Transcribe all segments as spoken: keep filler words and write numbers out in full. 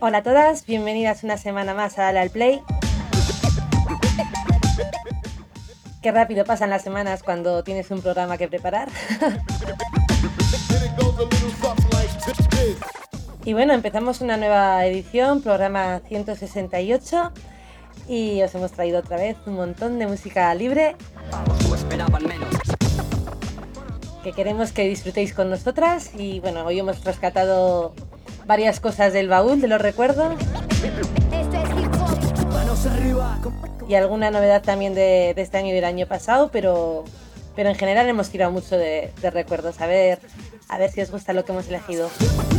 Hola a todas, bienvenidas una semana más a Dale al Play. Qué rápido pasan las semanas cuando tienes un programa que preparar. Y bueno, empezamos una nueva edición, programa ciento sesenta y ocho, y os hemos traído otra vez un montón de música libre que queremos que disfrutéis con nosotras. Y bueno, hoy hemos rescatado varias cosas del baúl de los recuerdos y alguna novedad también de, de este año y del año pasado, pero, pero en general hemos tirado mucho de, de recuerdos. A ver, a ver si os gusta lo que hemos elegido.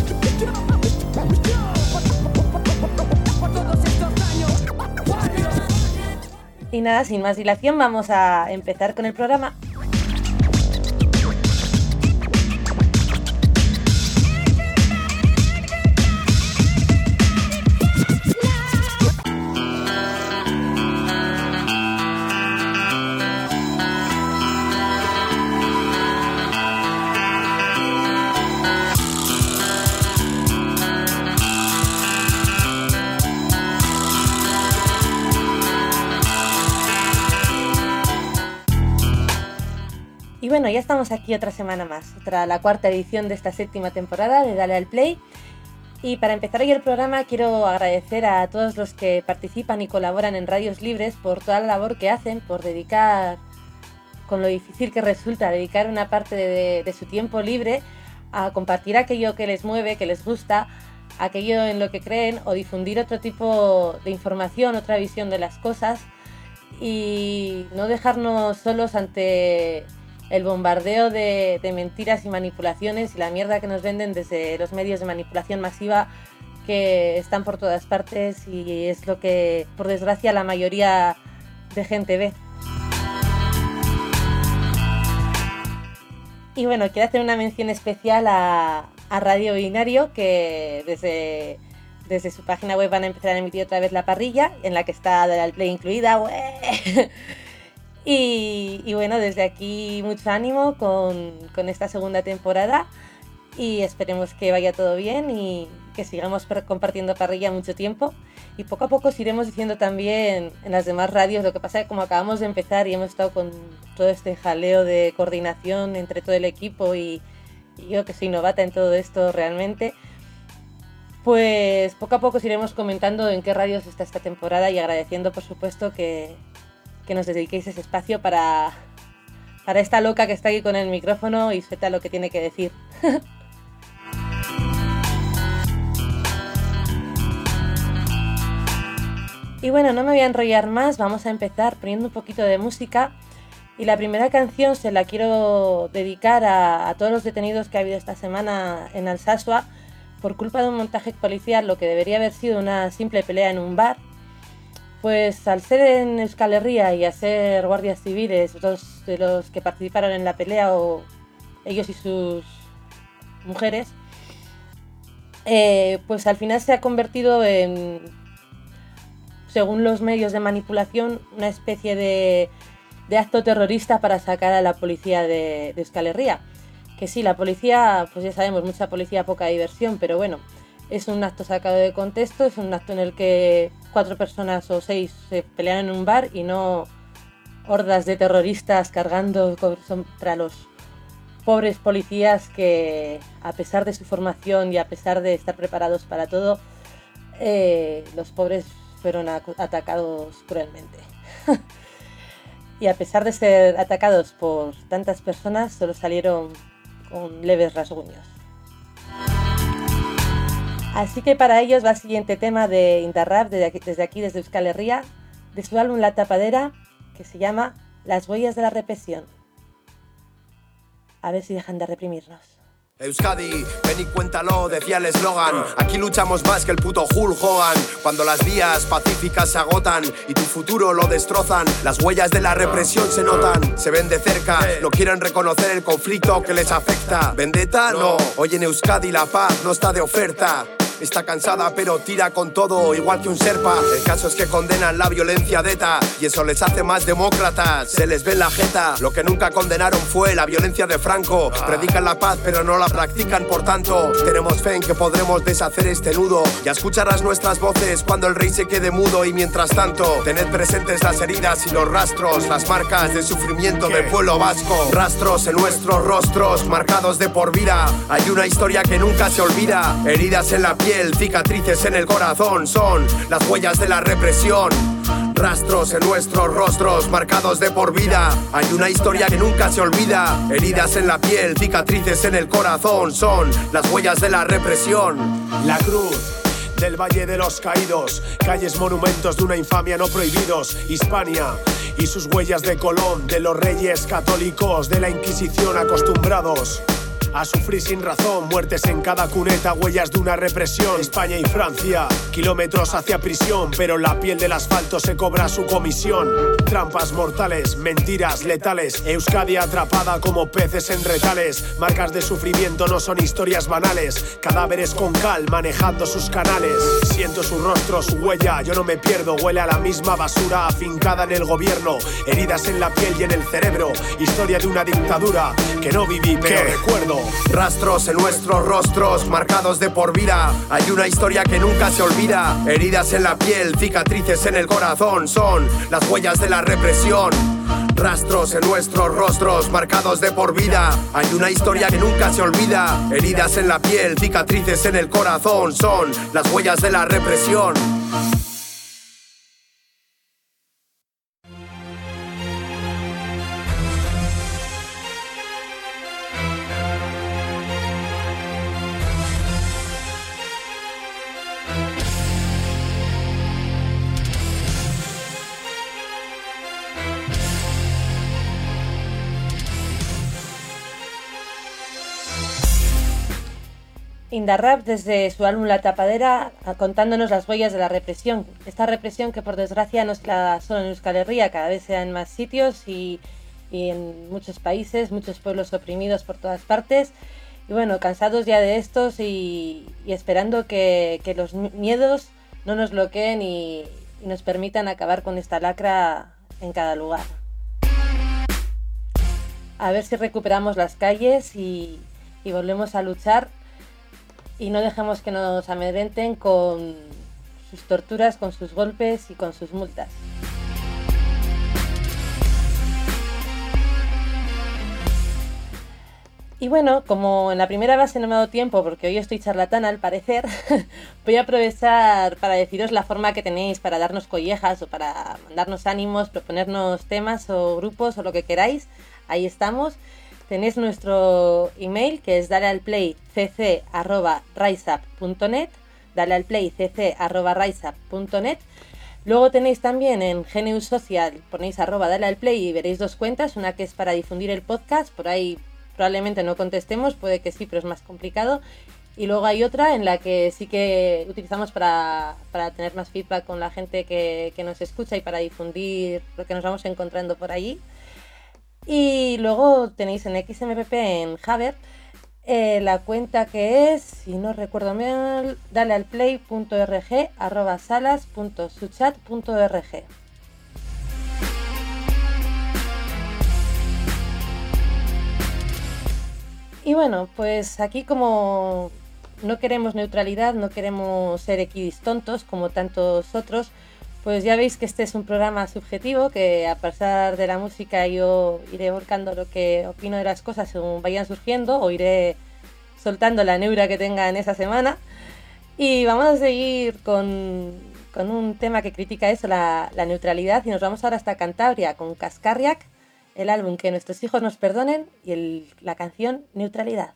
Y nada, sin más dilación, vamos a empezar con el programa. Y bueno, ya estamos aquí otra semana más, otra la cuarta edición de esta séptima temporada de Dale al Play. Y para empezar hoy el programa quiero agradecer a todos los que participan y colaboran en Radios Libres por toda la labor que hacen, por dedicar, con lo difícil que resulta, dedicar una parte de, de su tiempo libre a compartir aquello que les mueve, que les gusta, aquello en lo que creen, o difundir otro tipo de información, otra visión de las cosas, y no dejarnos solos ante el bombardeo de, de mentiras y manipulaciones y la mierda que nos venden desde los medios de manipulación masiva que están por todas partes, y es lo que, por desgracia, la mayoría de gente ve. Y bueno, quiero hacer una mención especial a, a Radio Binario, que desde, desde su página web van a empezar a emitir otra vez la parrilla, en la que está Dale al Play incluida. ¡Ué! Y, y bueno, desde aquí mucho ánimo con, con esta segunda temporada, y esperemos que vaya todo bien y que sigamos per- compartiendo parrilla mucho tiempo, y poco a poco os iremos diciendo también en las demás radios. Lo que pasa es que como acabamos de empezar y hemos estado con todo este jaleo de coordinación entre todo el equipo, y, y yo que soy novata en todo esto realmente, pues poco a poco os iremos comentando en qué radios está esta temporada, y agradeciendo por supuesto que que nos dediquéis ese espacio para, para esta loca que está aquí con el micrófono y suelta lo que tiene que decir. Y bueno, no me voy a enrollar más, vamos a empezar poniendo un poquito de música, y la primera canción se la quiero dedicar a, a todos los detenidos que ha habido esta semana en Alsasua por culpa de un montaje policial, lo que debería haber sido una simple pelea en un bar. Pues al ser en Euskal Herria y a ser guardias civiles, dos de los que participaron en la pelea, o ellos y sus mujeres, eh, pues al final se ha convertido en, según los medios de manipulación, una especie de, de acto terrorista para sacar a la policía de, de Euskal Herria. Que sí, la policía, pues ya sabemos, mucha policía, poca diversión, pero bueno, es un acto sacado de contexto, es un acto en el que cuatro personas o seis se pelean en un bar, y no hordas de terroristas cargando contra los pobres policías que, a pesar de su formación y a pesar de estar preparados para todo, eh, los pobres fueron atacados cruelmente. Y a pesar de ser atacados por tantas personas, solo salieron con leves rasguños. Así que para ellos va el siguiente tema de Indarrap, desde aquí, desde aquí, desde Euskal Herria, de su álbum La Tapadera, que se llama Las huellas de la represión. A ver si dejan de reprimirnos. Euskadi, ven y cuéntalo, decía el eslogan. Aquí luchamos más que el puto Hulk Hogan. Cuando las vías pacíficas se agotan y tu futuro lo destrozan, las huellas de la represión se notan, se ven de cerca, no quieren reconocer el conflicto que les afecta. ¿Vendetta? No. Hoy en Euskadi la paz no está de oferta. está cansada pero tira con todo, igual que un serpa. El caso es que condenan la violencia de ETA y eso les hace más demócratas. Se les ve en la jeta, lo que nunca condenaron fue la violencia de Franco. Predican la paz pero no la practican, por tanto tenemos fe en que podremos deshacer este nudo. Ya escucharás nuestras voces cuando el rey se quede mudo. Y mientras tanto, tened presentes las heridas y los rastros, las marcas de sufrimiento del pueblo vasco. Rastros en nuestros rostros, marcados de por vida. Hay una historia que nunca se olvida. Heridas en la piel, cicatrices en el corazón, son las huellas de la represión. Rastros en nuestros rostros, marcados de por vida. Hay una historia que nunca se olvida. Heridas en la piel, cicatrices en el corazón, son las huellas de la represión. La cruz del Valle de los Caídos, calles monumentos de una infamia no prohibidos. Hispania y sus huellas de Colón, de los reyes católicos, de la Inquisición acostumbrados a sufrir sin razón, muertes en cada cuneta, huellas de una represión. España y Francia, kilómetros hacia prisión, pero la piel del asfalto se cobra su comisión. Trampas mortales, mentiras letales, Euskadi atrapada como peces en retales. Marcas de sufrimiento no son historias banales, cadáveres con cal manejando sus canales. Siento su rostro, su huella, yo no me pierdo, huele a la misma basura afincada en el gobierno. Heridas en la piel y en el cerebro, historia de una dictadura que no viví pero ¿Qué? recuerdo. Rastros en nuestros rostros, marcados de por vida. Hay una historia que nunca se olvida. Heridas en la piel, cicatrices en el corazón, son las huellas de la represión. Rastros en nuestros rostros, marcados de por vida. Hay una historia que nunca se olvida. Heridas en la piel, cicatrices en el corazón, son las huellas de la represión. Indarrap desde su álbum La Tapadera contándonos las huellas de la represión. Esta represión que por desgracia no es la solo en Euskal Herria, cada vez se da en más sitios y, y en muchos países, muchos pueblos oprimidos por todas partes. Y bueno, cansados ya de estos y, y esperando que, que los miedos no nos bloqueen y, y nos permitan acabar con esta lacra en cada lugar. A ver si recuperamos las calles y, y volvemos a luchar. Y no dejemos que nos amedrenten con sus torturas, con sus golpes y con sus multas. Y bueno, como en la primera base no me ha dado tiempo, porque hoy estoy charlatana al parecer, voy a aprovechar para deciros la forma que tenéis para darnos collejas o para mandarnos ánimos, proponernos temas o grupos o lo que queráis. Ahí estamos. Tenéis nuestro email, que es dalealplay cc arroba riseup punto net, dalealplay cc arroba riseup punto net. Luego tenéis también en Genius Social, ponéis arroba dalealplay y veréis dos cuentas, una que es para difundir el podcast, por ahí probablemente no contestemos, puede que sí, pero es más complicado. Y luego hay otra en la que sí que utilizamos para, para tener más feedback con la gente que, que nos escucha y para difundir lo que nos vamos encontrando por allí. Y luego tenéis en X M P P, en Haber, eh, la cuenta que es, si no recuerdo mal, dalealplay.org arroba salas.suchat.org. Y bueno, pues aquí como no queremos neutralidad, no queremos ser equidistontos como tantos otros, pues ya veis que este es un programa subjetivo, que a pesar de la música yo iré volcando lo que opino de las cosas según vayan surgiendo, o iré soltando la neura que tenga en esa semana. Y vamos a seguir con, con un tema que critica eso, la, la neutralidad, y nos vamos ahora hasta Cantabria con Cascarriac, el álbum Que nuestros hijos nos perdonen y el, la canción Neutralidad.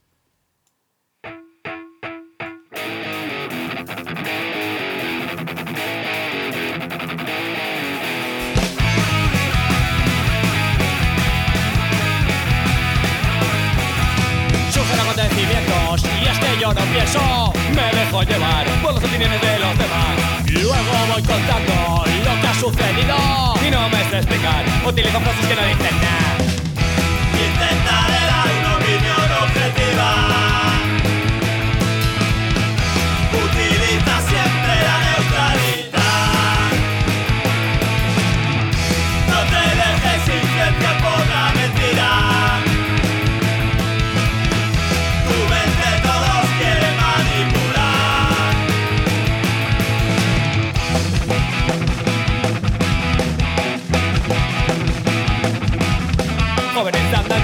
Acontecimientos, y es que yo no pienso, me dejo llevar por las opiniones de los demás. Luego voy contando lo que ha sucedido y no me sé explicar, utilizo frases que no dicen nada. Intentaré dar una opinión objetiva,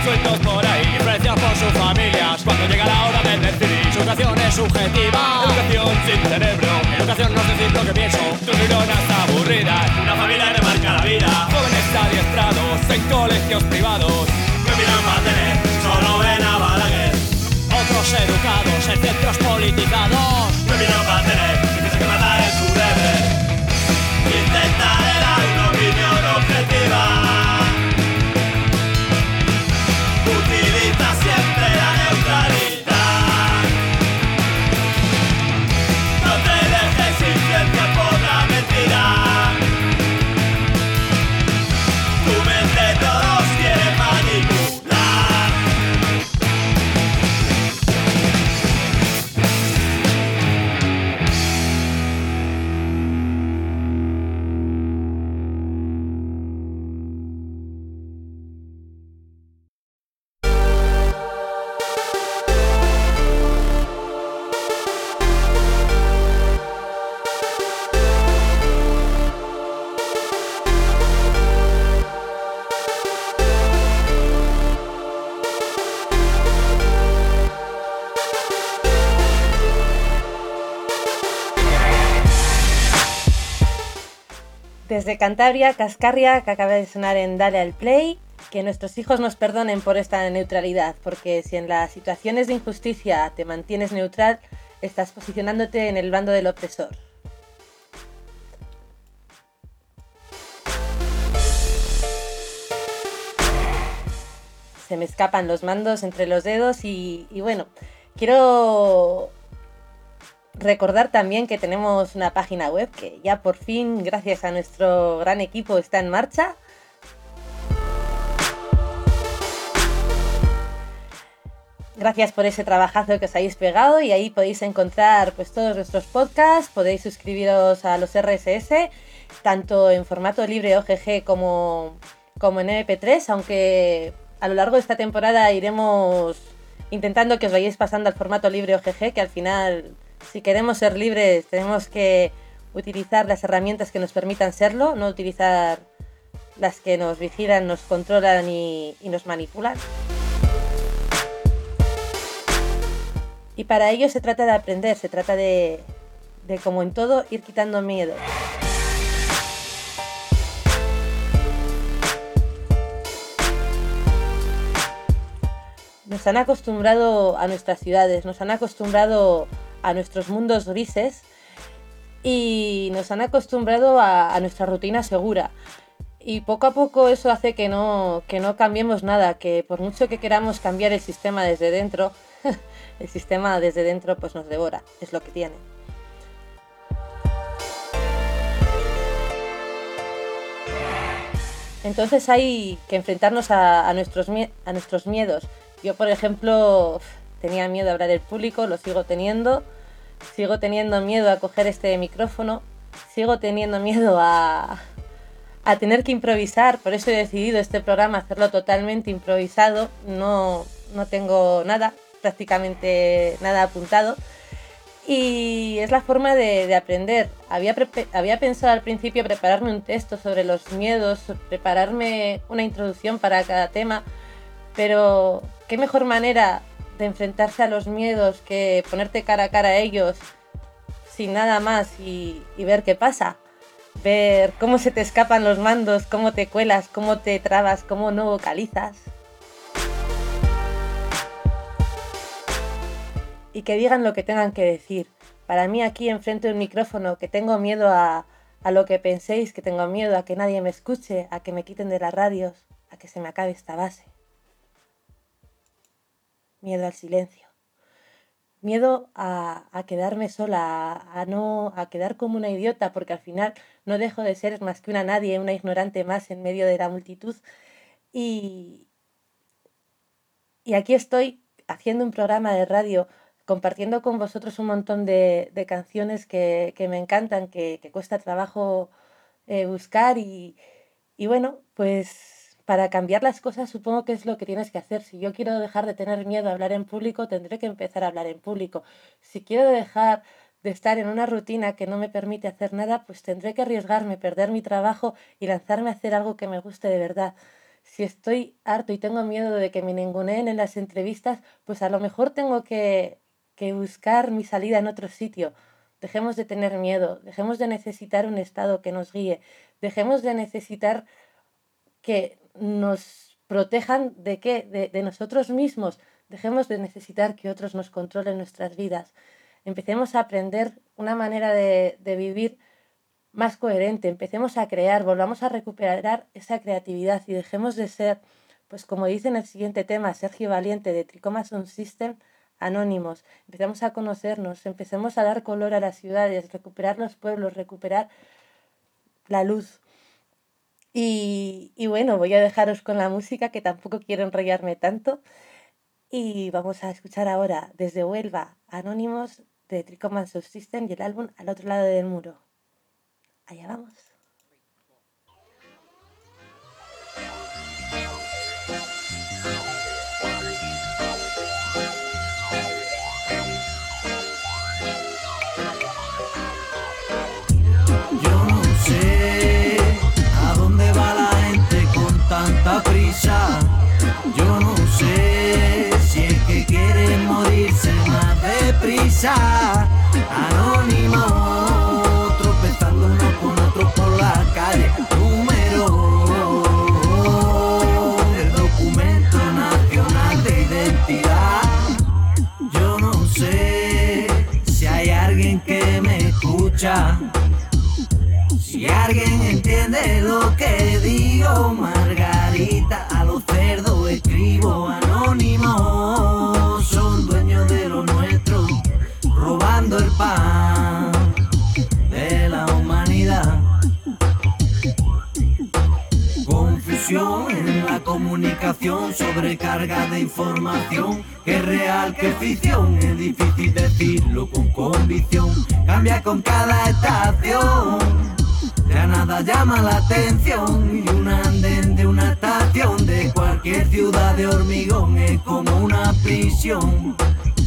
sueltos por ahí, influenciados por sus familias. Cuando llega la hora de decidir, su educación es subjetiva. Educación sin cerebro, educación no es decir lo que pienso. Tus neuronas aburridas, una familia remarca la vida. Jóvenes adiestrados en colegios privados, no miran para tele, solo ven a Balaguer. Otros educados en centros politizados, no miran para tele, piensan que matar es su deber. Intentar dar una opinión objetiva, utiliza siempre la neutralidad. No te dejes influenciar por la mentira. Tu mente todos quieren manipular. Desde Cantabria, Cascarria, que acaba de sonar en Dale al Play, que nuestros hijos nos perdonen por esta neutralidad, porque si en las situaciones de injusticia te mantienes neutral, estás posicionándote en el bando del opresor. Se me escapan los mandos entre los dedos y, y bueno, quiero recordar también que tenemos una página web que ya por fin, gracias a nuestro gran equipo, está en marcha. Gracias por ese trabajazo que os habéis pegado y ahí podéis encontrar pues todos nuestros podcasts, podéis suscribiros a los R S S, tanto en formato libre O G G como, como en M P tres, aunque a lo largo de esta temporada iremos intentando que os vayáis pasando al formato libre O G G, que al final, si queremos ser libres, tenemos que utilizar las herramientas que nos permitan serlo, no utilizar las que nos vigilan, nos controlan y, y nos manipulan. Y para ello se trata de aprender, se trata de, de como en todo, ir quitando miedo. Nos han acostumbrado a nuestras ciudades, nos han acostumbrado a nuestros mundos grises y nos han acostumbrado a, a nuestra rutina segura. Y poco a poco eso hace que no, que no cambiemos nada, que por mucho que queramos cambiar el sistema desde dentro, el sistema desde dentro pues nos devora, es lo que tiene. Entonces hay que enfrentarnos a, a, nuestros, a nuestros miedos. Yo, por ejemplo, tenía miedo a hablar en público, lo sigo teniendo. Sigo teniendo miedo a coger este micrófono. Sigo teniendo miedo a, a tener que improvisar. Por eso he decidido este programa hacerlo totalmente improvisado. No, no tengo nada, prácticamente nada apuntado. Y es la forma de, de aprender. Había, pre- había pensado al principio prepararme un texto sobre los miedos, prepararme una introducción para cada tema, pero qué mejor manera de enfrentarse a los miedos que ponerte cara a cara a ellos sin nada más y, y ver qué pasa. Ver cómo se te escapan los mandos, cómo te cuelas, cómo te trabas, cómo no vocalizas. Y que digan lo que tengan que decir. Para mí aquí enfrente de un micrófono, que tengo miedo a, a lo que penséis, que tengo miedo a que nadie me escuche, a que me quiten de las radios, a que se me acabe esta base. Miedo al silencio. Miedo a, a quedarme sola, a, a, no, a quedar como una idiota, porque al final no dejo de ser más que una nadie, una ignorante más en medio de la multitud. Y, y aquí estoy haciendo un programa de radio, compartiendo con vosotros un montón de, de canciones que, que me encantan, que, que cuesta trabajo eh, buscar y, y bueno, pues para cambiar las cosas supongo que es lo que tienes que hacer. Si yo quiero dejar de tener miedo a hablar en público, tendré que empezar a hablar en público. Si quiero dejar de estar en una rutina que no me permite hacer nada, pues tendré que arriesgarme, perder mi trabajo y lanzarme a hacer algo que me guste de verdad. si estoy harto y tengo miedo de que me ninguneen en las entrevistas, pues a lo mejor tengo que, que buscar mi salida en otro sitio. Dejemos de tener miedo, dejemos de necesitar un Estado que nos guíe, dejemos de necesitar que nos protejan de qué, de, de nosotros mismos, dejemos de necesitar que otros nos controlen nuestras vidas. Empecemos a aprender una manera de, de vivir más coherente, empecemos a crear, volvamos a recuperar esa creatividad y dejemos de ser, pues como dice en el siguiente tema Sergio Valiente de Tricoma Sound System, anónimos. Empecemos a conocernos, empecemos a dar color a las ciudades, recuperar los pueblos, recuperar la luz. Y, y bueno, voy a dejaros con la música, que tampoco quiero enrollarme tanto, y vamos a escuchar ahora desde Huelva Anónimos de Tricoma Sound System y el álbum Al otro lado del muro. Allá vamos. Yo no sé a dónde va la gente con tanta prisa. Yo no sé si es que quieren morirse más deprisa. Anónimo, con otro por la calle, número del documento nacional de identidad. Yo no sé si hay alguien que me escucha, si alguien entiende lo que digo. Margarita, a los cerdos escribo. Anónimos son dueños de lo nuestro, robando el pan de la humanidad. Confusión en la comunicación, sobrecarga de información, que es real, que es ficción, es difícil decirlo con convicción, cambia con cada estación, ya nada llama la atención, y un andén de una estación de cualquier ciudad de hormigón es como una prisión.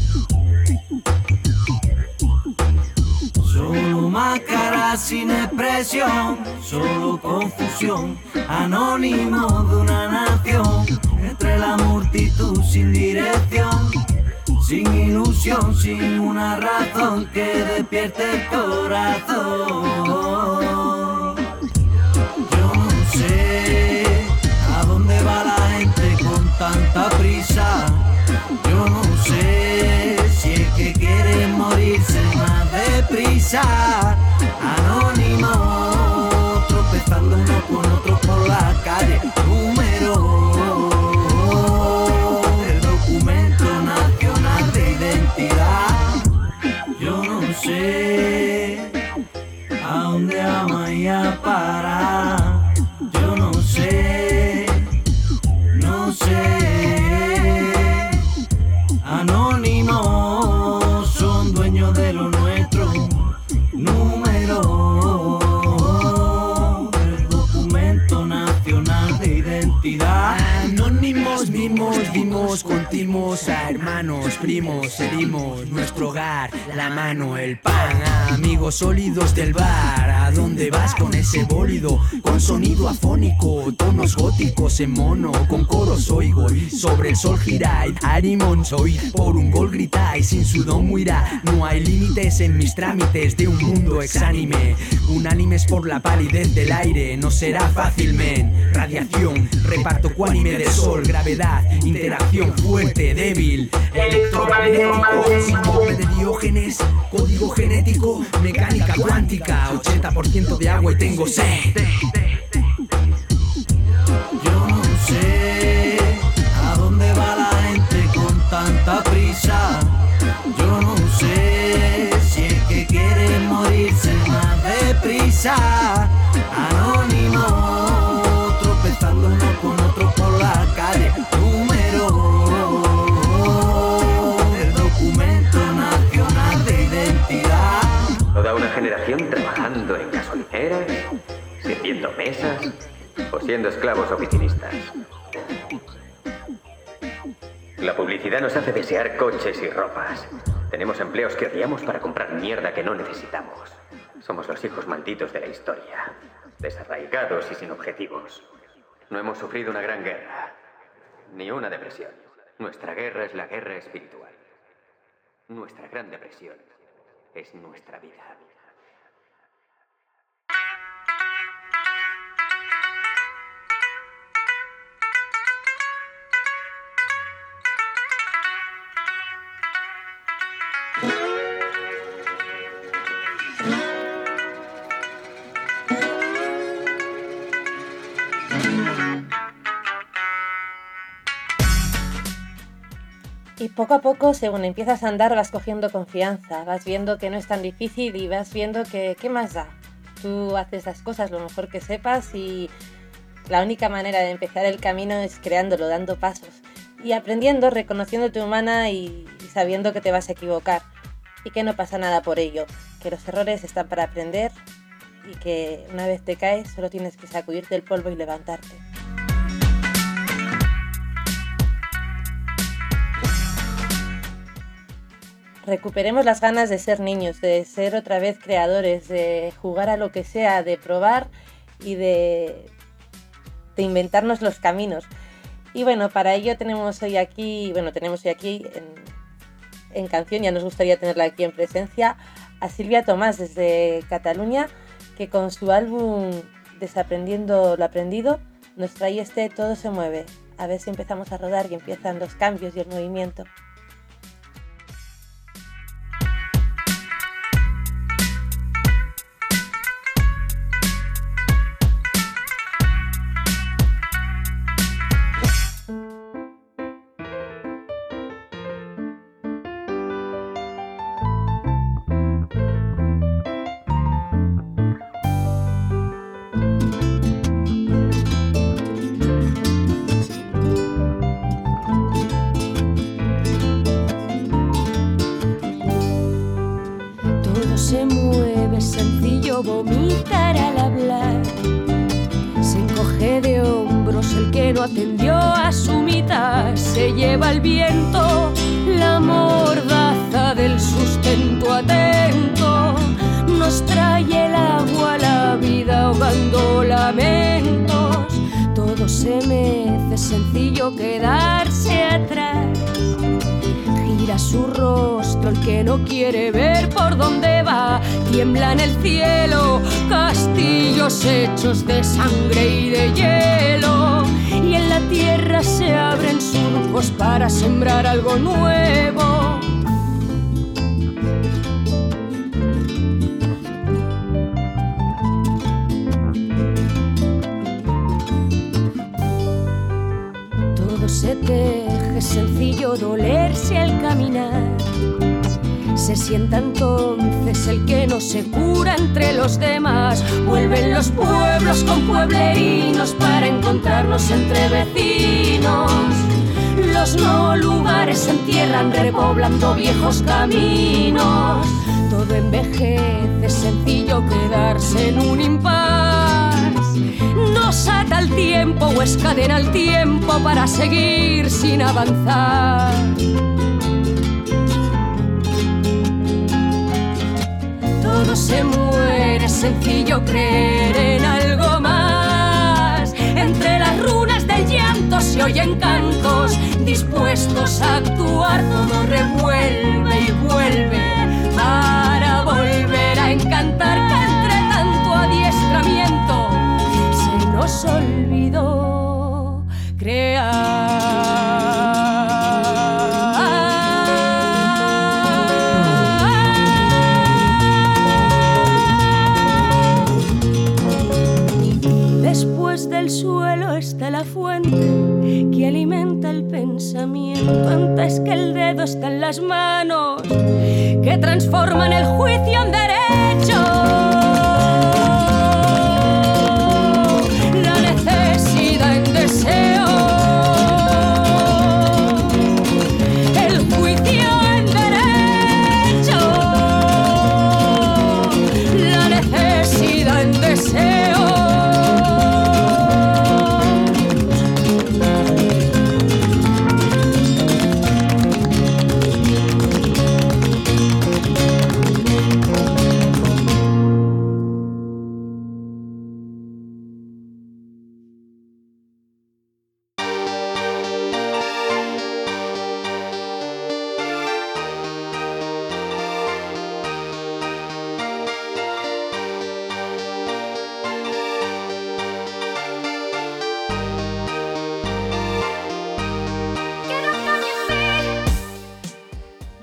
Solo máscaras sin expresión, solo confusión, anónimo de una nación, entre la multitud sin dirección, sin ilusión, sin una razón que despierte el corazón. Yo no sé a dónde va la gente con tanta prisa. Yo no sé si es que quieren morirse más deprisa. Anónimo, tropezando uno con otro por la calle, número del documento nacional de identidad. Yo no sé a dónde vamos a ir a parar. Yo no sé, no sé. Anónimos son dueños de lo nuestro, número del documento nacional de identidad. Anónimos vimos, vimos, contimos a hermanos, primos, herimos nuestro hogar, la mano, el pan, amigos sólidos del bar. ¿A dónde vas con ese bólido? Con sonido afónico, tonos góticos en mono, con coros oigo, sobre el sol giráis, Arimón soy, por un gol gritáis, sin sudor muirá, no hay límites en mis trámites de un mundo exánime, unánimes por la palidez del aire, no será fácil, men, radiación, reparto cuánime de sol, gravedad, interacción fuerte, débil, electromagnético, síndrome de Diógenes, código genético, mecánica cuántica, ochenta por ciento de agua y tengo sed. Yo no sé a dónde va la gente con tanta prisa. Yo no sé si es que quieren morirse más deprisa. Anónimo, tropezando uno con otro por la calle, número del documento nacional de identidad. Toda una generación trabajando en gasolineras, sirviendo mesas o siendo esclavos oficinistas. La publicidad nos hace desear coches y ropas. Tenemos empleos que odiamos para comprar mierda que no necesitamos. Somos los hijos malditos de la historia, desarraigados y sin objetivos. No hemos sufrido una gran guerra, ni una depresión. Nuestra guerra es la guerra espiritual. Nuestra gran depresión es nuestra vida. Y poco a poco, según empiezas a andar, vas cogiendo confianza, vas viendo que no es tan difícil y vas viendo que ¿qué más da? Tú haces las cosas lo mejor que sepas y la única manera de empezar el camino es creándolo, dando pasos y aprendiendo, reconociéndote humana y, y sabiendo que te vas a equivocar y que no pasa nada por ello, que los errores están para aprender y que una vez te caes solo tienes que sacudirte el polvo y levantarte. Recuperemos las ganas de ser niños, de ser otra vez creadores, de jugar a lo que sea, de probar y de, de inventarnos los caminos. Y bueno, para ello tenemos hoy aquí, bueno, tenemos hoy aquí en, en canción, ya nos gustaría tenerla aquí en presencia, a Silvia Tomás desde Cataluña, que con su álbum Desaprendiendo lo aprendido nos trae este Todo se mueve. A ver si empezamos a rodar y empiezan los cambios y el movimiento. Vomitar al hablar, se encoge de hombros el que no atendió a su mitad, se lleva el viento la mordaza del sustento atento, nos trae el agua la vida ahogando lamentos, todo se mece, es sencillo quedarse atrás. Gira su rostro el que no quiere ver por dónde va, tiembla en el cielo castillos hechos de sangre y de hielo, y en la tierra se abren surcos para sembrar algo nuevo. Todo se teje, es sencillo dolerse al caminar, se sienta entonces el que no se cura entre los demás. Vuelven los pueblos con pueblerinos para encontrarnos entre vecinos. Los no lugares se entierran repoblando viejos caminos. Todo envejece, es sencillo quedarse en un impasse. Nos ata el tiempo o escadena el tiempo para seguir sin avanzar. Todo se muere, es sencillo creer en algo más. Entre las runas del llanto se oyen cantos dispuestos a actuar. Todo revuelve y vuelve para volver a encantar, que entre tanto adiestramiento se nos olvidó crear. Después del suelo está la fuente que alimenta el pensamiento. Antes que el dedo está en las manos que transforman el juicio en derecho. La necesidad en deseo. El juicio en derecho. La necesidad en deseo.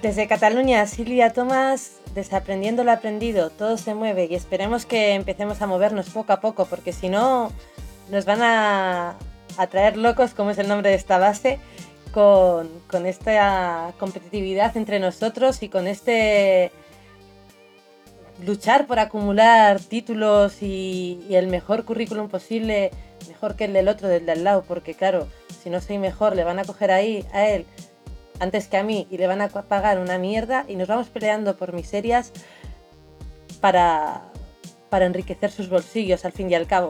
Desde Cataluña, Silvia Tomás, desaprendiendo lo aprendido, todo se mueve y esperemos que empecemos a movernos poco a poco, porque si no nos van a, a traer locos, como es el nombre de esta base, con, con esta competitividad entre nosotros y con este luchar por acumular títulos y, y el mejor currículum posible, mejor que el del otro, del de al lado, porque claro, si no soy mejor le van a coger ahí a él antes que a mí y le van a pagar una mierda y nos vamos peleando por miserias para, para enriquecer sus bolsillos al fin y al cabo.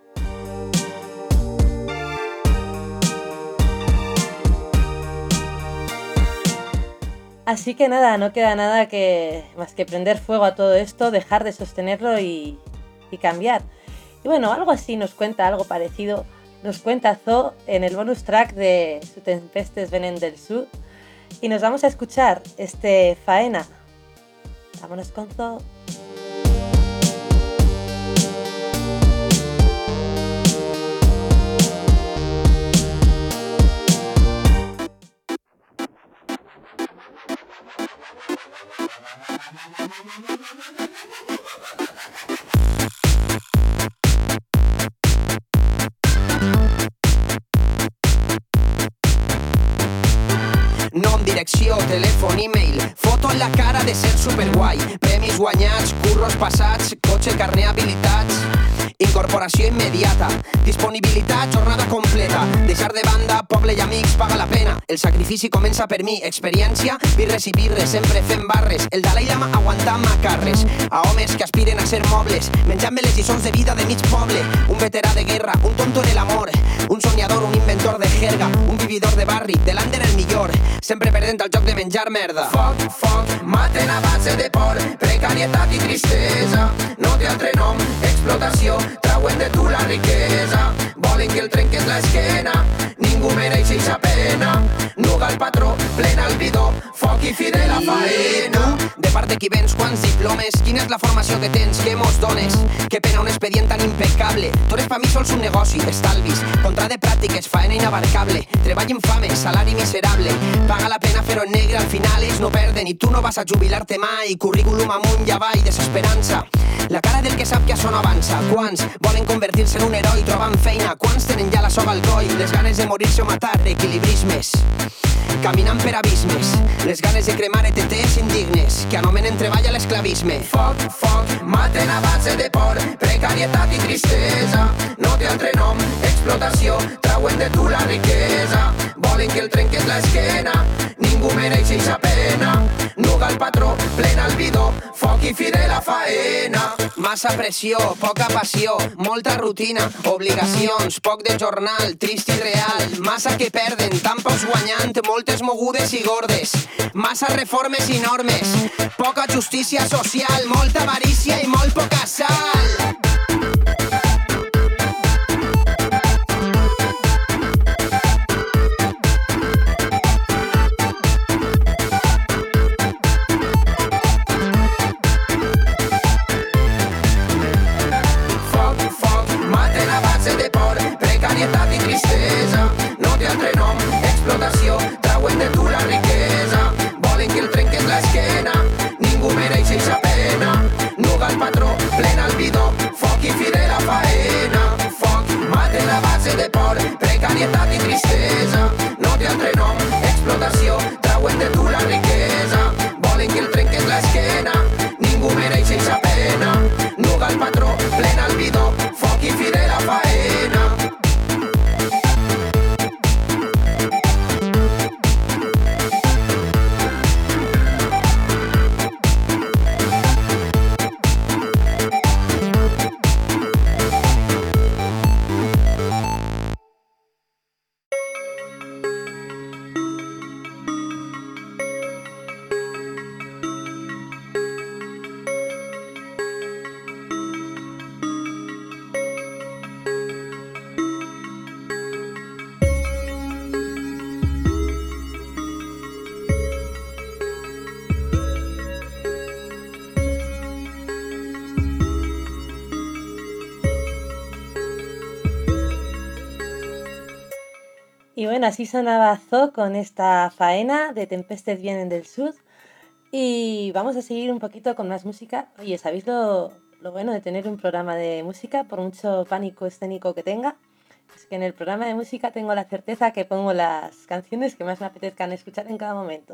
Así que nada, no queda nada que, más que prender fuego a todo esto, dejar de sostenerlo y, y cambiar. Y bueno, algo así nos cuenta, algo parecido, nos cuenta Zo en el bonus track de Su Tempestes Venen del Sud. Y nos vamos a escuchar este Faena. Vámonos con Zo. Nom, direcció, telèfon, e-mail, foto en la cara de ser superguai, premis guanyats, curros passats, cotxe, carner, habilitats, incorporació immediata, disponibilitat, jornada completa, deixar de banda, poble i amics, paga la pena, el sacrifici comença per mi, experiència, birres i birres, sempre fent barres, el Dalai Lama aguantant macarres, a homes que aspiren a ser mobles, menjant-me les lliçons de vida de mig poble, un veterà de guerra, un tonto en el amor, un soñador, un inventor de jerga, un vividor de barri, de l'Ander el millor, sempre perdent el joc de menjar merda. Foc, foc, maten a base de por, precarietat i tristesa, no té altre nom, explotació, trauen de tu la riquesa, volen que el trenques l'esquena, ningú mereix eixa pena, nuga el patró, plena el bidó, foc i fi de la faena. De part de qui vens, quants diplomes, quina és la formació que tens, què mos dones, que pena un expedient tan impecable, tu eres pa mi sols un negoci, estalvis, contra de pràctiques, faena inabarcable, treball infame, salari miserable, paga la pena fer-ho en negre, al final ells no perden i tu no vas a jubilar-te mai, currículum amunt i avall, desesperança, la cara del que sap que això no avança, quants volen convertir-se en un heroi trobant feina, quants tenen ja la soga al coll, les ganes de morir-se o matar, equilibrismes, caminant per abismes, les ganes de cremar E T Ts indignes, que anomenen treball a l'esclavisme. Foc, foc, maten a base de por, precarietat i tristesa, no té altre nom, explotació, trauen de tu la riquesa, volen que el trenques l'esquena, ningú mereix eixa pena, nuga el patró, plena el bidó, foc i fi de la faena. Massa pressió, poca passió, molta rutina, obligacions, poc de jornal, trist i real, massa que perden, tan pocs guanyant, moltes mogudes i gordes, massa reformes i normes, poca justícia social, molta avarícia i molt poca sal. Precarietat i tristesa, no té altre nom, explotació, trauen de tu la riquesa, volen que el trenques l'esquena, ningú mereix eixa pena, nuga el patró, plena el bidó, foc i fi de la faena. Foc, maten a base de por, precarietat i tristesa, no té altre nom, explotació, trauen de tu la riquesa, volen que el trenques l'esquena, ningú mereix eixa pena, nuga el patró, plena el bidó, foc i fi de la faena. Y bueno, así sonaba Zo con esta faena de Tempestes Vienen del Sud. Y vamos a seguir un poquito con más música. Oye, ¿sabéis lo, lo bueno de tener un programa de música? Por mucho pánico escénico que tenga, es que en el programa de música tengo la certeza que pongo las canciones que más me apetezcan escuchar en cada momento.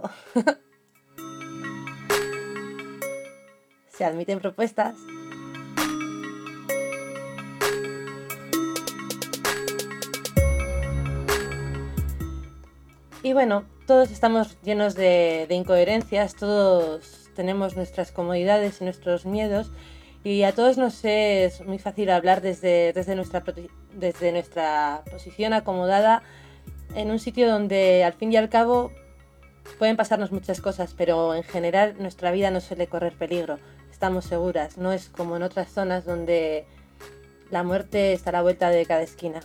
Se admiten propuestas. Y bueno, todos estamos llenos de, de incoherencias, todos tenemos nuestras comodidades y nuestros miedos, y a todos nos es muy fácil hablar desde, desde, nuestra, desde nuestra posición acomodada en un sitio donde al fin y al cabo pueden pasarnos muchas cosas, pero en general nuestra vida no suele correr peligro, estamos seguras, no es como en otras zonas donde la muerte está a la vuelta de cada esquina.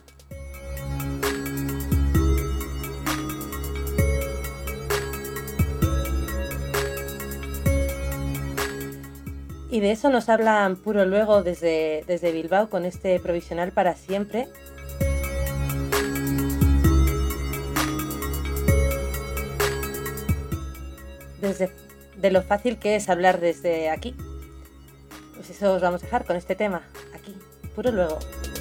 Y de eso nos hablan Puro Luego desde, desde Bilbao con este Provisional para Siempre. Desde, de lo fácil que es hablar desde aquí. Pues eso os vamos a dejar con este tema, aquí, Puro Luego.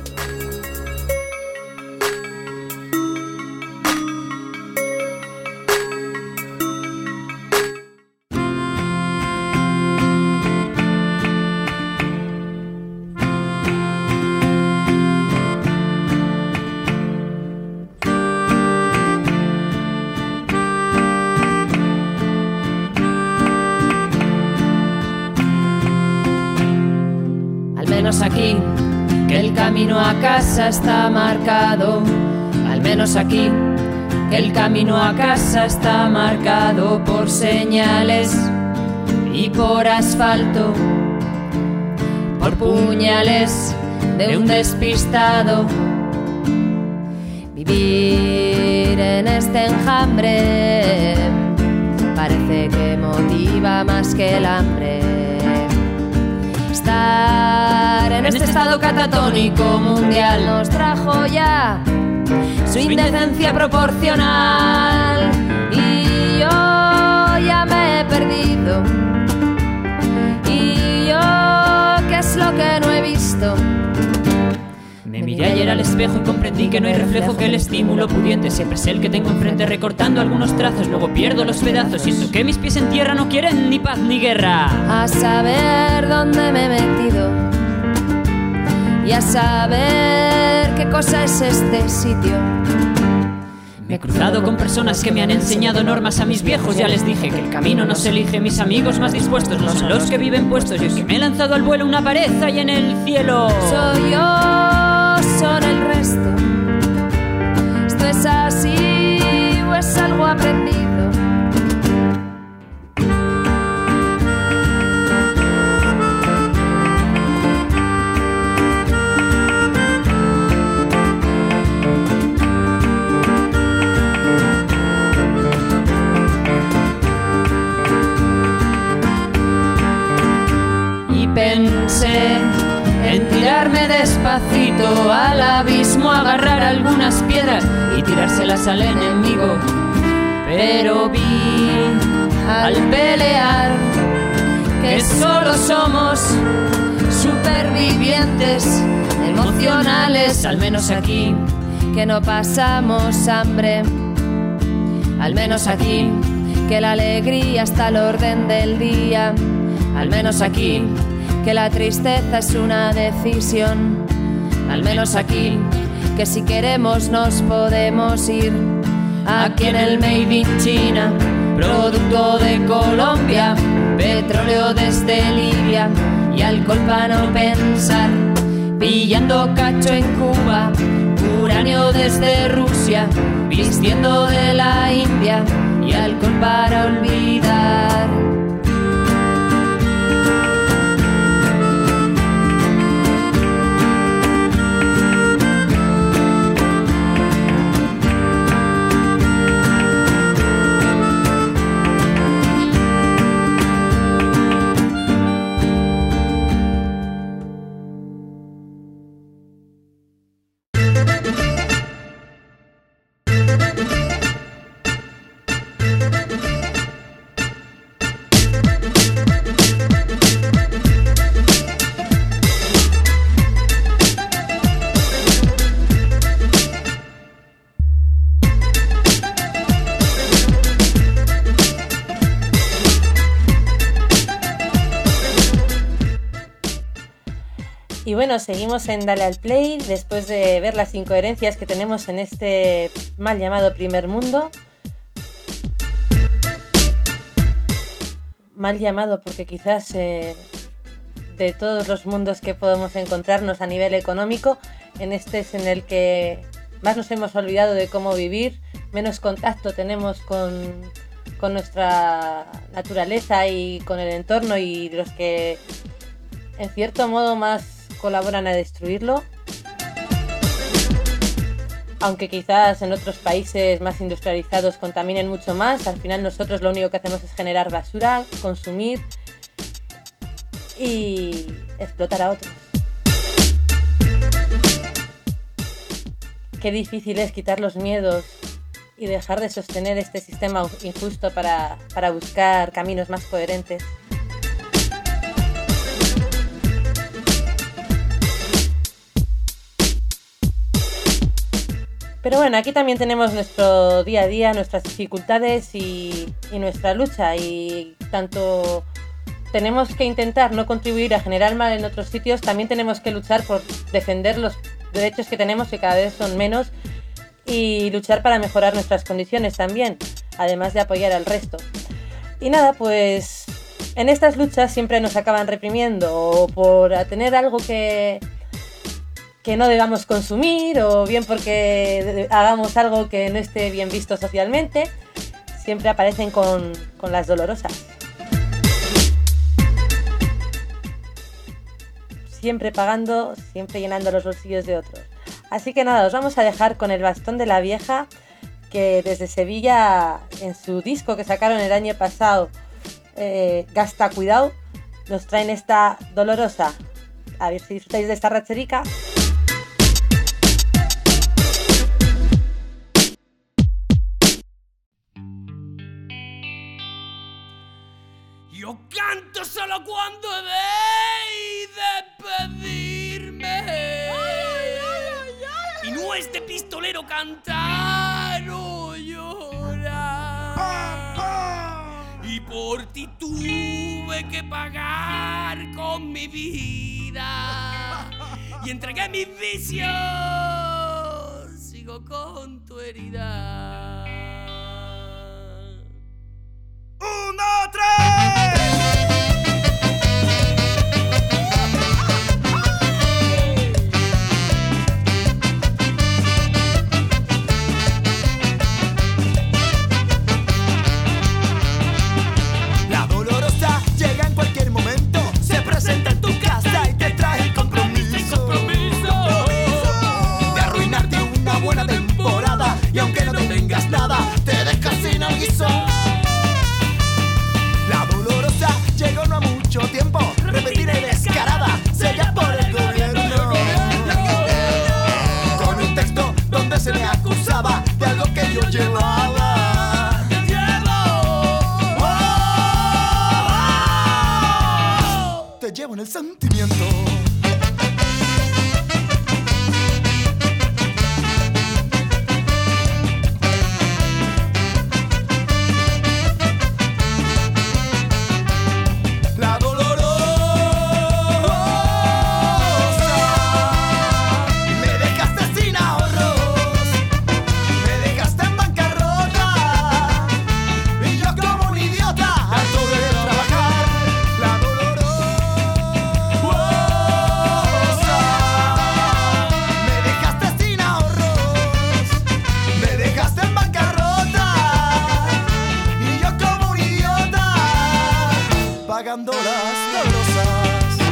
Aquí, que el camino a casa está marcado, al menos aquí, que el camino a casa está marcado por señales y por asfalto, por puñales de un despistado. Vivir en este enjambre parece que motiva más que el hambre. Estar en este estado catatónico mundial nos trajo ya su indecencia proporcional, y yo ya me he perdido. ¿Y yo qué es lo que no he visto? Me miré ayer al espejo y comprendí que no hay reflejo, que el estímulo pudiente siempre es el que tengo enfrente, recortando algunos trazos, luego pierdo los pedazos. Siento que mis pies en tierra no quieren ni paz ni guerra. A saber dónde me he metido y a saber qué cosa es este sitio. Me he cruzado con personas que me han enseñado normas. A mis viejos ya les dije que el camino no se elige. Mis amigos más dispuestos no son los que viven puestos. Yo es que me he lanzado al vuelo una pared ahí en el cielo. Soy yo, son el resto. ¿Esto es así o es algo aprendido? Pensé en tirarme despacito al abismo, agarrar algunas piedras y tirárselas al enemigo, pero vi al pelear que solo somos supervivientes emocionales, al menos aquí, que no pasamos hambre, al menos aquí, que la alegría está al orden del día, al menos aquí, que la tristeza es una decisión, al menos aquí, que si queremos nos podemos ir. Aquí en el Made in China, producto de Colombia, petróleo desde Libia y alcohol para no pensar, pillando cacho en Cuba, uranio desde Rusia, vistiendo de la India y alcohol para olvidar. Y bueno, seguimos en Dale al Play después de ver las incoherencias que tenemos en este mal llamado primer mundo. Mal llamado porque quizás eh, de todos los mundos que podemos encontrarnos a nivel económico, en este es en el que más nos hemos olvidado de cómo vivir, menos contacto tenemos con, con nuestra naturaleza y con el entorno, y los que en cierto modo más colaboran a destruirlo. Aunque quizás en otros países más industrializados contaminen mucho más, al final nosotros lo único que hacemos es generar basura, consumir y explotar a otros. Qué difícil es quitar los miedos y dejar de sostener este sistema injusto para, para buscar caminos más coherentes. Pero bueno, aquí también tenemos nuestro día a día, nuestras dificultades y, y nuestra lucha, y tanto tenemos que intentar no contribuir a generar mal en otros sitios, también tenemos que luchar por defender los derechos que tenemos, que cada vez son menos, y luchar para mejorar nuestras condiciones también, además de apoyar al resto. Y nada, pues en estas luchas siempre nos acaban reprimiendo, o por tener algo que... que no debamos consumir, o bien porque hagamos algo que no esté bien visto socialmente, siempre aparecen con, con las dolorosas. Siempre pagando, siempre llenando los bolsillos de otros. Así que nada, os vamos a dejar con El bastón de la vieja, que desde Sevilla, en su disco que sacaron el año pasado, eh, Gasta Cuidado, nos traen esta dolorosa. A ver si disfrutáis de esta racherica. Yo canto solo cuando he de despedirme. Ay, ay, ay, ay. Y no es de pistolero cantar o llorar. Ah, ah. Y por ti tuve que pagar con mi vida. Y entregué mis vicios. Sigo con tu herida. ¡Uno, tres! La dolorosa llega en cualquier momento, se presenta en tu casa y te trae el compromiso, compromiso de arruinarte una buena temporada, y aunque no tengas nada, te dejas sin el guiso. Llegó no a mucho tiempo, repetiré descarada, sella por el gobierno, con un texto donde se me acusaba de algo que yo llevaba. Te llevo, oh, oh, te llevo en el sentimiento. Pagando las dolorosas.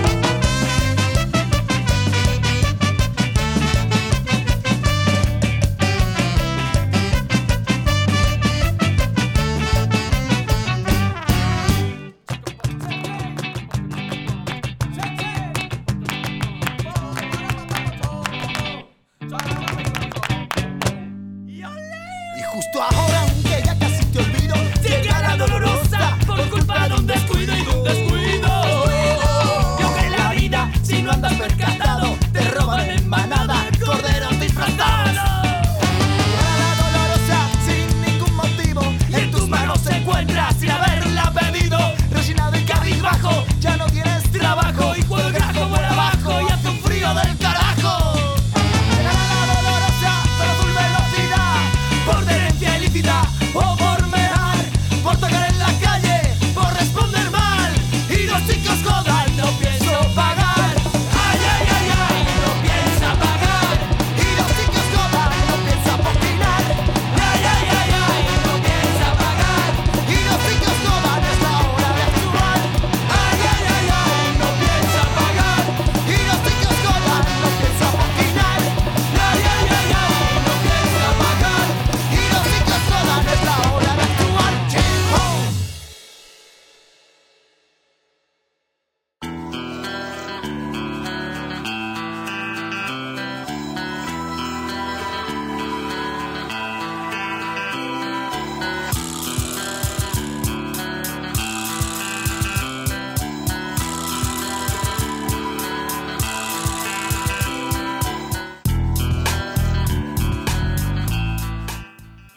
Y justo ahora, aunque ya casi te olvido, llega la dolorosa por culpa de un descuido y de un descuido. Y aunque en la vida, si no andas percatado, te roban en manada corderos disfrazados. La dolorosa sin ningún motivo, y en tus manos se encuentra sin haberla pedido. Resignado y cabizbajo, ya no tienes trabajo, y cuando el grajo por abajo y hace un frío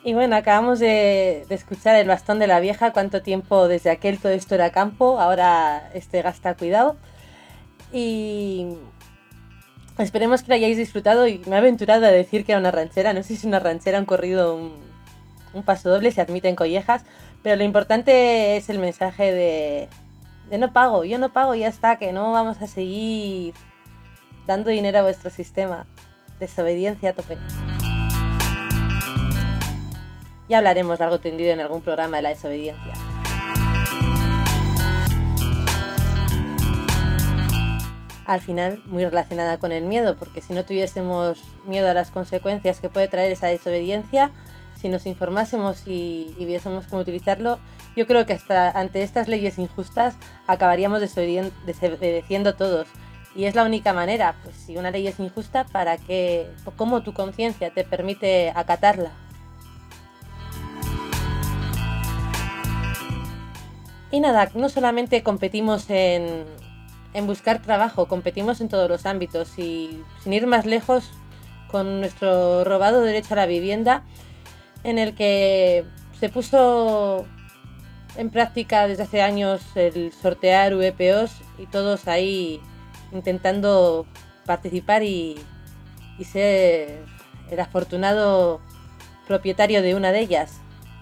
Y bueno, acabamos de, de escuchar El bastón de la vieja, cuánto tiempo desde aquel todo esto era campo, ahora este gasta cuidado. Y esperemos que lo hayáis disfrutado y me he aventurado a decir que era una ranchera, no sé si es una ranchera, un corrido, un, un paso doble, se admiten collejas, pero lo importante es el mensaje de, de no pago, yo no pago y ya está, que no vamos a seguir dando dinero a vuestro sistema. Desobediencia a tope. Ya hablaremos largo tendido en algún programa de la desobediencia. Al final, muy relacionada con el miedo, porque si no tuviésemos miedo a las consecuencias que puede traer esa desobediencia, si nos informásemos y, y viésemos cómo utilizarlo, yo creo que hasta ante estas leyes injustas acabaríamos desobedi- desobedeciendo todos. Y es la única manera, pues si una ley es injusta, ¿para qué? ¿Cómo tu conciencia te permite acatarla? Y nada, no solamente competimos en, en buscar trabajo, competimos en todos los ámbitos y sin ir más lejos con nuestro robado derecho a la vivienda, en el que se puso en práctica desde hace años el sortear V P Os y todos ahí intentando participar y, y ser el afortunado propietario de una de ellas.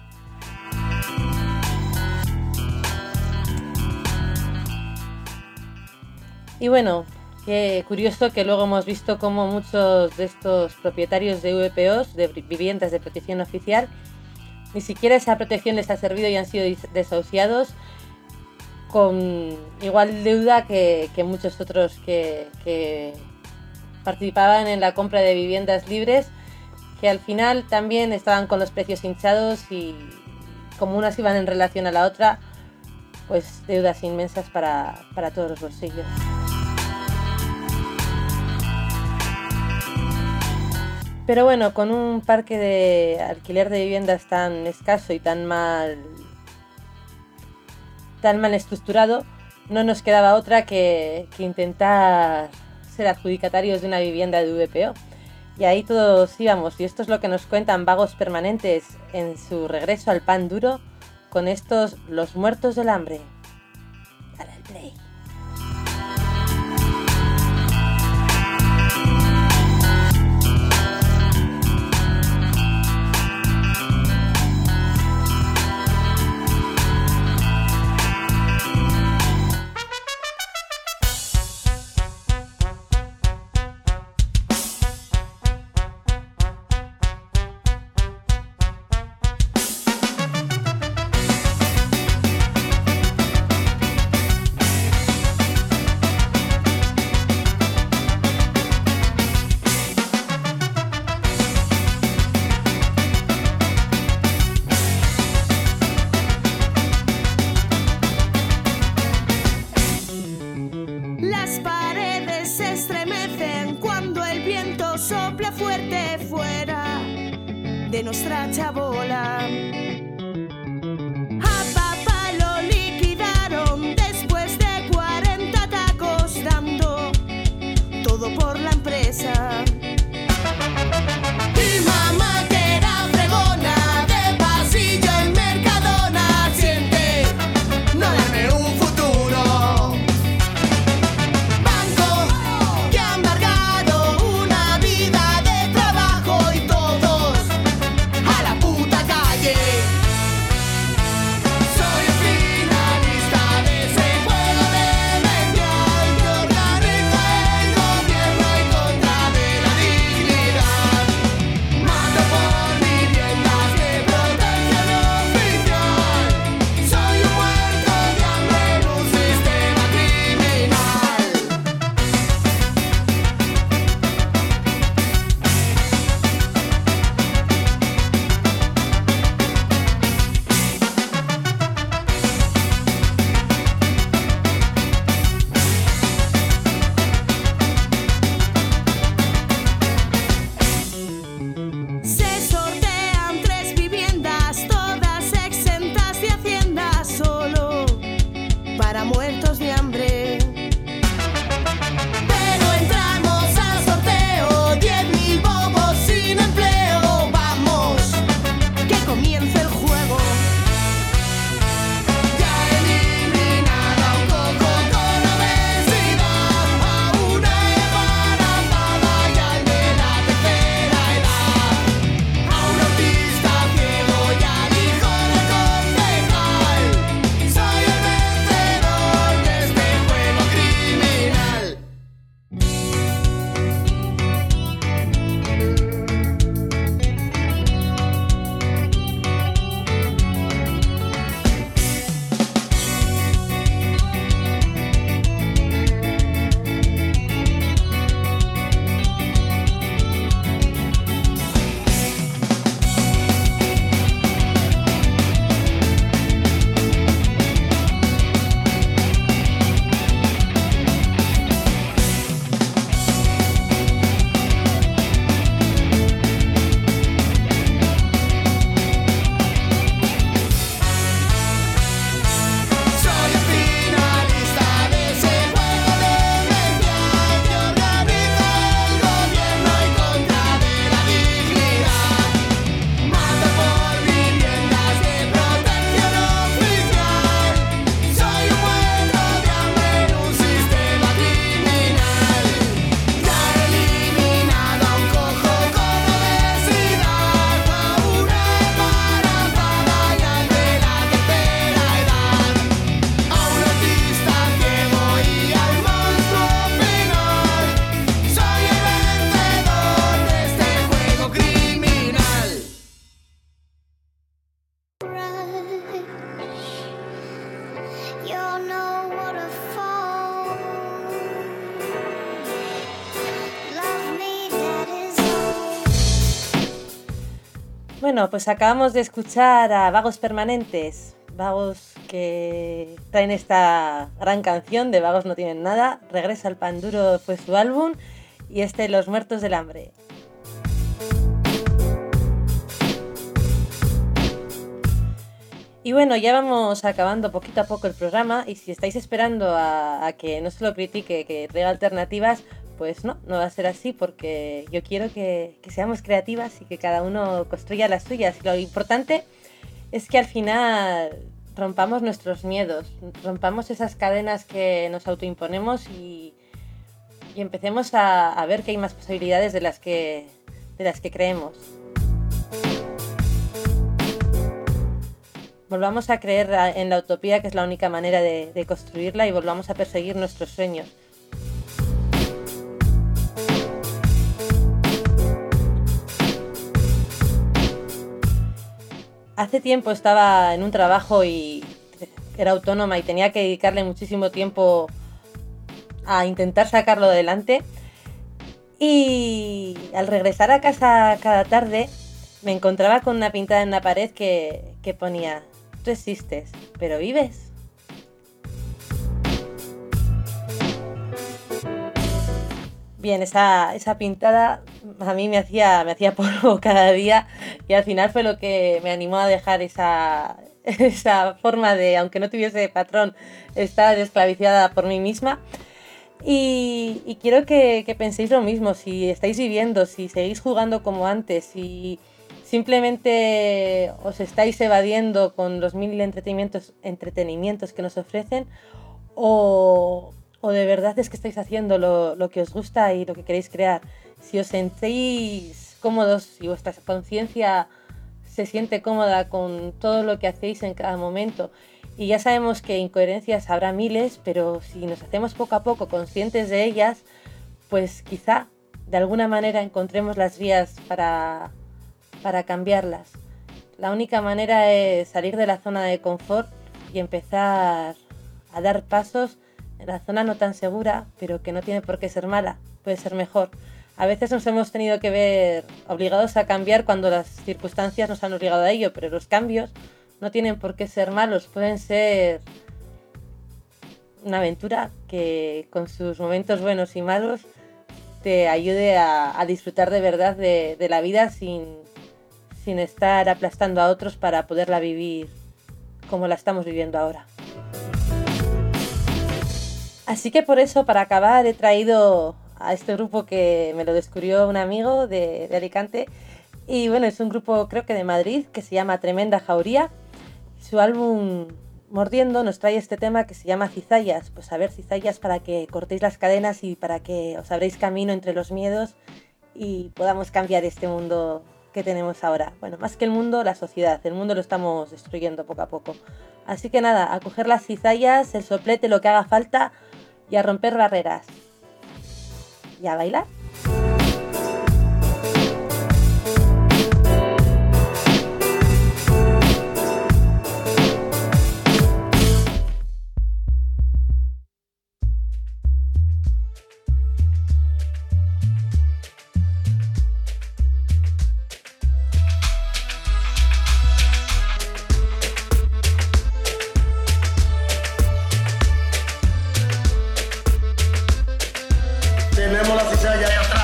Y bueno, qué curioso que luego hemos visto cómo muchos de estos propietarios de V P Os, de viviendas de protección oficial, ni siquiera esa protección les ha servido y han sido desahuciados con igual deuda que, que muchos otros que, que participaban en la compra de viviendas libres, que al final también estaban con los precios hinchados y como unas iban en relación a la otra, pues deudas inmensas para, para todos los bolsillos. Pero bueno, con un parque de alquiler de viviendas tan escaso y tan mal tan mal estructurado, no nos quedaba otra que, que intentar ser adjudicatarios de una vivienda de V P O. Y ahí todos íbamos, y esto es lo que nos cuentan Vagos Permanentes en su regreso al pan duro con estos Los Muertos del Hambre. Dale al play. De nuestra chabola. A papá lo liquidaron después de cuarenta tacos, dando todo por la empresa. Y mamá que era fregona, de pasillo en Mercadona, siente no darme un futuro. Banco que ha embargado una vida de trabajo y todos a la puta calle. Soy finalista de ese juego de mendial que organiza el gobierno en contra de la Bueno, pues acabamos de escuchar a Vagos Permanentes, Vagos que traen esta gran canción de Vagos no tienen nada. Regresa al pan duro fue su álbum y este Los muertos del hambre. Y bueno, ya vamos acabando poquito a poco el programa y si estáis esperando a, a que no se lo critique, que traiga alternativas, pues no, no va a ser así porque yo quiero que, que seamos creativas y que cada uno construya las suyas. Y lo importante es que al final rompamos nuestros miedos, rompamos esas cadenas que nos autoimponemos y, y empecemos a, a ver que hay más posibilidades de las que, de las que creemos. Volvamos a creer en la utopía, que es la única manera de, de construirla, y volvamos a perseguir nuestros sueños. Hace tiempo estaba en un trabajo y era autónoma y tenía que dedicarle muchísimo tiempo a intentar sacarlo adelante. Y al regresar a casa cada tarde me encontraba con una pintada en una pared que, que ponía: tú existes, pero vives. Bien, esa, esa pintada a mí me hacía, me hacía polvo cada día y al final fue lo que me animó a dejar esa, esa forma de, aunque no tuviese patrón, estar esclavizada por mí misma. Y, y quiero que, que penséis lo mismo, si estáis viviendo, si seguís jugando como antes, si simplemente os estáis evadiendo con los mil entretenimientos, entretenimientos que nos ofrecen, o, o de verdad es que estáis haciendo lo, lo que os gusta y lo que queréis crear. Si os sentís cómodos, si vuestra conciencia se siente cómoda con todo lo que hacéis en cada momento, y ya sabemos que incoherencias habrá miles, pero si nos hacemos poco a poco conscientes de ellas, pues quizá de alguna manera encontremos las vías para... para cambiarlas. La única manera es salir de la zona de confort y empezar a dar pasos en la zona no tan segura, pero que no tiene por qué ser mala, puede ser mejor. A veces nos hemos tenido que ver obligados a cambiar cuando las circunstancias nos han obligado a ello, pero los cambios no tienen por qué ser malos, pueden ser una aventura que con sus momentos buenos y malos te ayude a, a disfrutar de verdad de, de la vida sin sin estar aplastando a otros para poderla vivir como la estamos viviendo ahora. Así que por eso, para acabar, he traído a este grupo que me lo descubrió un amigo de, de Alicante, y bueno, es un grupo creo que de Madrid, que se llama Tremenda Jauría. Su álbum Mordiendo nos trae este tema que se llama Cizallas. Pues a ver, cizallas para que cortéis las cadenas y para que os abréis camino entre los miedos y podamos cambiar este mundo que tenemos ahora. Bueno, más que el mundo, la sociedad. El mundo lo estamos destruyendo poco a poco. Así que nada, a coger las cizallas, el soplete, lo que haga falta y a romper barreras. ¿Y a bailar? Tenemos la cizalla ahí atrás.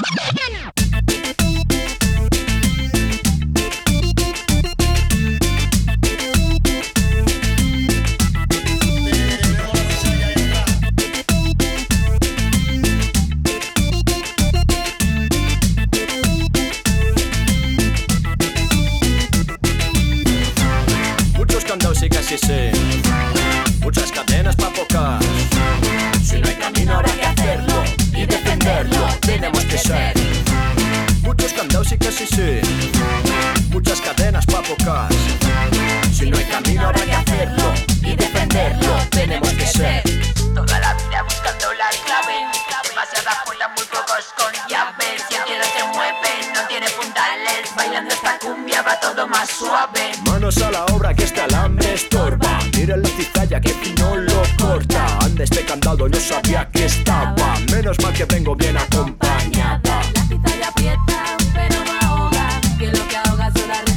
Muchos candados y casi sé, muchas cadenas pa' pocas. Si no hay camino habrá que hacerlo y defenderlo, tenemos que ser. Muchos candados y casi sí, muchas cadenas pa' pocas. Si no hay camino habrá que hacerlo y defenderlo, tenemos que ser. Toda la vida buscando la clave, demasiadas puertas, muy pocos con llaves. Si el cielo se mueve, no tiene puntales. Bailando esta cumbia va todo más suave. Manos a la obra que este alambre estorba. Miren la cizalla que fino lo corta. Anda, este candado no sabía que estaba. Menos mal que vengo bien acompañada. La cizalla aprieta, pero no ahoga, que lo que ahoga son las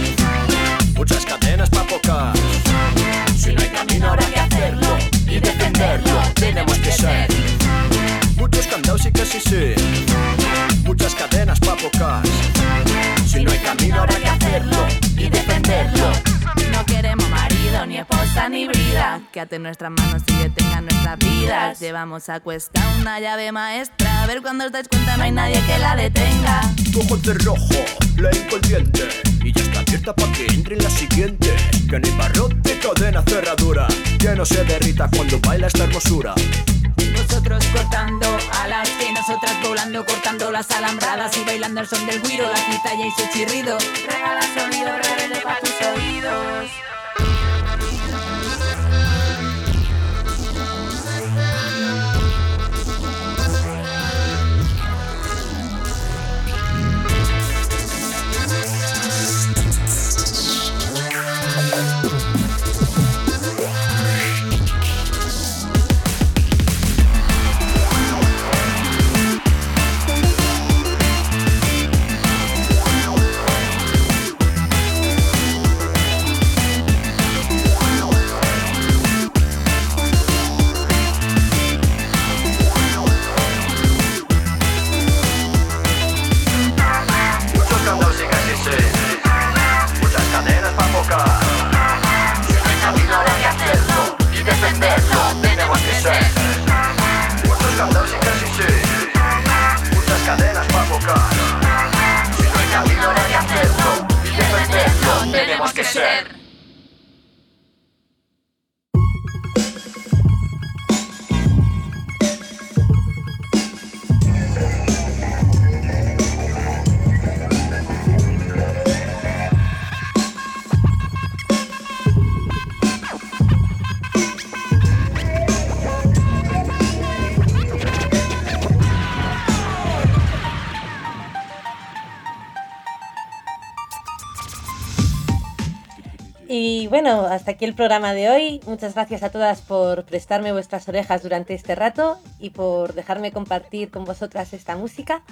Muchas cadenas para pocar. Si no hay camino habrá que hacerlo y defenderlo tenemos que ser. Muchos candados y que sí sí. Muchas cadenas para pocar. Si no hay camino habrá que hacerlo y defenderlo. No queremos marido, ni esposa, ni brida. Que ate nuestras manos y detengan nuestras vidas. Llevamos a cuesta una llave maestra. A ver cuando os dais cuenta no hay nadie que la detenga. Cojo el cerrojo, le hinco el diente y ya está abierta pa' que entre en la siguiente. Que ni barrote, cadena, cerradura, que no se derrita cuando baila esta hermosura. Vosotros cortando alas y nosotras volando, cortando las alambradas y bailando el son del güiro, la citalla y su chirrido. Regala sonido rebelde pa' tus oídos. Y bueno, hasta aquí el programa de hoy. Muchas gracias a todas por prestarme vuestras orejas durante este rato y por dejarme compartir con vosotras esta música.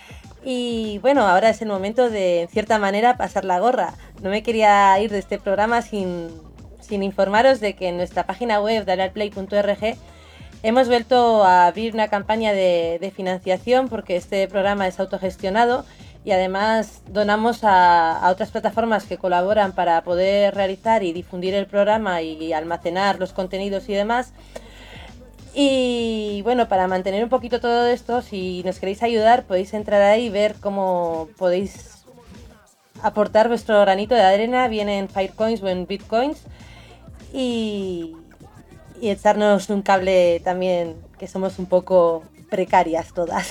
Y bueno, ahora es el momento de, en cierta manera, pasar la gorra. No me quería ir de este programa sin, sin informaros de que en nuestra página web, dalealplay punto org, hemos vuelto a abrir una campaña de, de financiación porque este programa es autogestionado. Y además donamos a, a otras plataformas que colaboran para poder realizar y difundir el programa y almacenar los contenidos y demás. Y bueno, para mantener un poquito todo esto, si nos queréis ayudar, podéis entrar ahí y ver cómo podéis aportar vuestro granito de arena, bien en Firecoins o en Bitcoins. Y, y echarnos un cable también, que somos un poco precarias todas.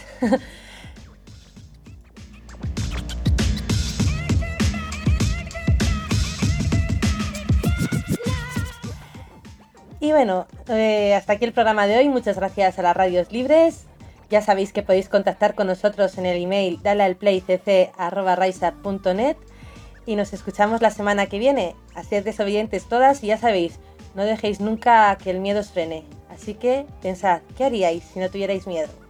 Y bueno, eh, hasta aquí el programa de hoy. Muchas gracias a las radios libres. Ya sabéis que podéis contactar con nosotros en el email dalealplaycc arroba riseup punto net y nos escuchamos la semana que viene. Sed desobedientes todas y ya sabéis, no dejéis nunca que el miedo os frene. Así que pensad, ¿qué haríais si no tuvierais miedo?